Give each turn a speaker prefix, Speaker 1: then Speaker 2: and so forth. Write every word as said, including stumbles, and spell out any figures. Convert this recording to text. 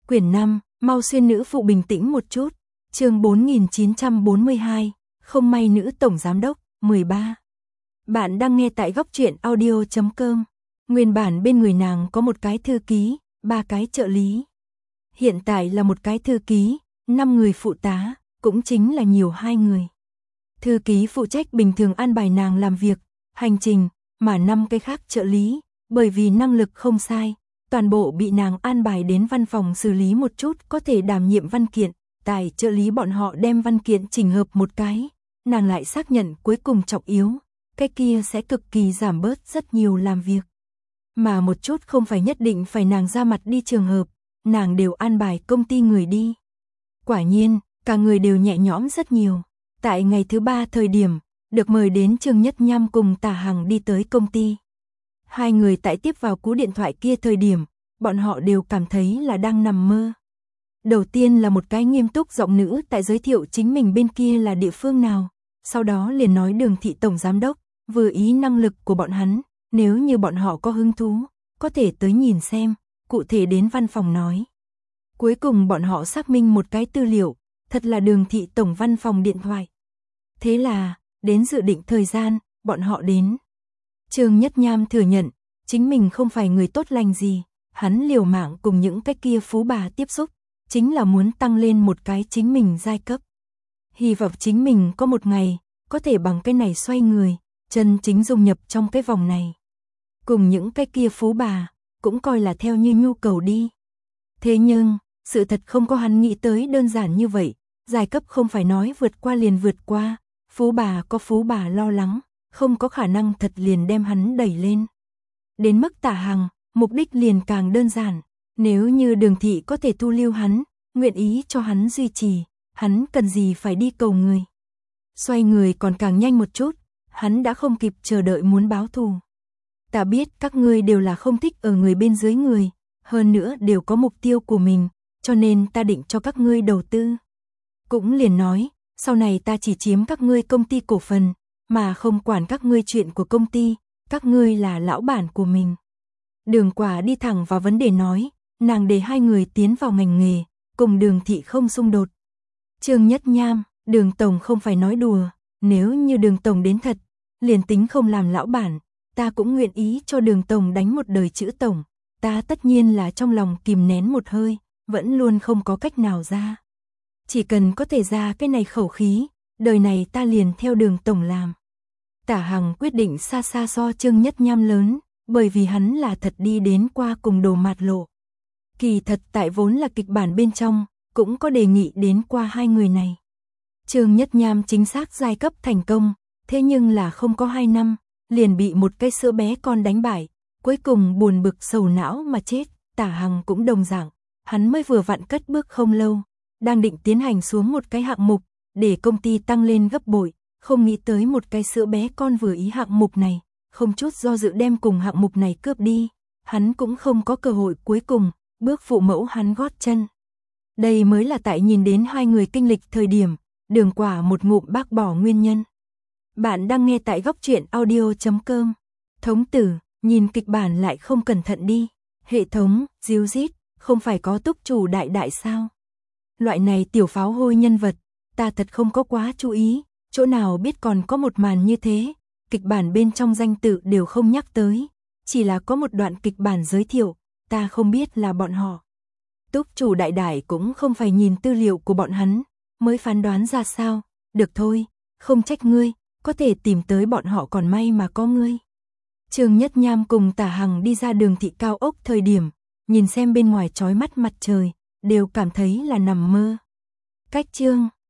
Speaker 1: Quyển năm, mau xuyên nữ phụ bình tĩnh một chút. Chương bốn nghìn chín trăm bốn mươi hai, không may nữ tổng giám đốc, mười ba. Bạn đang nghe tại góc truyện audio chấm com. Nguyên bản bên người nàng có một cái thư ký, ba cái trợ lý. Hiện tại là một cái thư ký, năm người phụ tá, cũng chính là nhiều hai người. Thư ký phụ trách bình thường an bài nàng làm việc, hành trình, mà năm cái khác trợ lý, bởi vì năng lực không sai, toàn bộ bị nàng an bài đến văn phòng xử lý một chút, có thể đảm nhiệm văn kiện, tài trợ lý bọn họ đem văn kiện chỉnh hợp một cái, nàng lại xác nhận cuối cùng trọng yếu, cái kia sẽ cực kỳ giảm bớt rất nhiều làm việc. Mà một chút không phải nhất định phải nàng ra mặt đi trường hợp, nàng đều an bài công ty người đi. Quả nhiên, cả người đều nhẹ nhõm rất nhiều. Tại ngày thứ ba thời điểm, được mời đến Trương Nhất Nham cùng Tả Hằng đi tới công ty. Hai người tại tiếp vào cú điện thoại kia thời điểm, bọn họ đều cảm thấy là đang nằm mơ. Đầu tiên là một cái nghiêm túc giọng nữ tại giới thiệu chính mình bên kia là địa phương nào, sau đó liền nói Đường thị tổng giám đốc, vừa ý năng lực của bọn hắn, nếu như bọn họ có hứng thú, có thể tới nhìn xem, cụ thể đến văn phòng nói. Cuối cùng bọn họ xác minh một cái tư liệu, thật là Đường thị tổng văn phòng điện thoại. Thế là, đến dự định thời gian, bọn họ đến. Trương Nhất Nham thừa nhận, chính mình không phải người tốt lành gì, hắn liều mạng cùng những cái kia phú bà tiếp xúc, chính là muốn tăng lên một cái chính mình giai cấp. Hy vọng chính mình có một ngày, có thể bằng cái này xoay người, chân chính dung nhập trong cái vòng này. Cùng những cái kia phú bà, cũng coi là theo như nhu cầu đi. Thế nhưng, sự thật không có hắn nghĩ tới đơn giản như vậy, giai cấp không phải nói vượt qua liền vượt qua, phú bà có phú bà lo lắng, không có khả năng thật liền đem hắn đẩy lên. Đến mức Tả Hằng, mục đích liền càng đơn giản, nếu như Đường thị có thể thu lưu hắn, nguyện ý cho hắn duy trì, hắn cần gì phải đi cầu người. Xoay người còn càng nhanh một chút, hắn đã không kịp chờ đợi muốn báo thù. Ta biết các ngươi đều là không thích ở người bên dưới người, hơn nữa đều có mục tiêu của mình, cho nên ta định cho các ngươi đầu tư. Cũng liền nói, sau này ta chỉ chiếm các ngươi công ty cổ phần, mà không quản các ngươi chuyện của công ty, các ngươi là lão bản của mình. Đường Quả đi thẳng vào vấn đề nói, nàng để hai người tiến vào ngành nghề, cùng Đường thị không xung đột. Trương Nhất Nham, Đường tổng không phải nói đùa, nếu như Đường tổng đến thật, liền tính không làm lão bản, ta cũng nguyện ý cho Đường tổng đánh một đời chữ tổng, ta tất nhiên là trong lòng kìm nén một hơi, vẫn luôn không có cách nào ra. Chỉ cần có thể ra cái này khẩu khí, đời này ta liền theo Đường tổng làm. Tả Hằng quyết định xa xa so Trương Nhất Nham lớn, bởi vì hắn là thật đi đến qua cùng đồ mạt lộ. Kỳ thật tại vốn là kịch bản bên trong, cũng có đề nghị đến qua hai người này. Trương Nhất Nham chính xác giai cấp thành công, thế nhưng là không có hai năm, liền bị một cái sữa bé con đánh bại, cuối cùng buồn bực sầu não mà chết. Tả Hằng cũng đồng dạng, hắn mới vừa vặn cất bước không lâu, đang định tiến hành xuống một cái hạng mục, để công ty tăng lên gấp bội, không nghĩ tới một cái sữa bé con vừa ý hạng mục này, không chút do dự đem cùng hạng mục này cướp đi, hắn cũng không có cơ hội cuối cùng, bước phụ mẫu hắn gót chân. Đây mới là tại nhìn đến hai người kinh lịch thời điểm, Đường Quả một ngụm bác bỏ nguyên nhân. Bạn đang nghe tại góc truyện audio chấm com. Thống tử, nhìn kịch bản lại không cẩn thận đi. Hệ thống, díu dít, không phải có túc chủ đại đại sao? Loại này tiểu pháo hôi nhân vật, ta thật không có quá chú ý, chỗ nào biết còn có một màn như thế. Kịch bản bên trong danh tự đều không nhắc tới, chỉ là có một đoạn kịch bản giới thiệu, ta không biết là bọn họ. Túc chủ đại đại cũng không phải nhìn tư liệu của bọn hắn, mới phán đoán ra sao, được thôi, không trách ngươi, có thể tìm tới bọn họ còn may mà có ngươi. Trương Nhất Nham cùng Tả Hằng đi ra Đường thị cao ốc thời điểm, nhìn xem bên ngoài chói mắt mặt trời, đều cảm thấy là nằm mơ. Cách Trương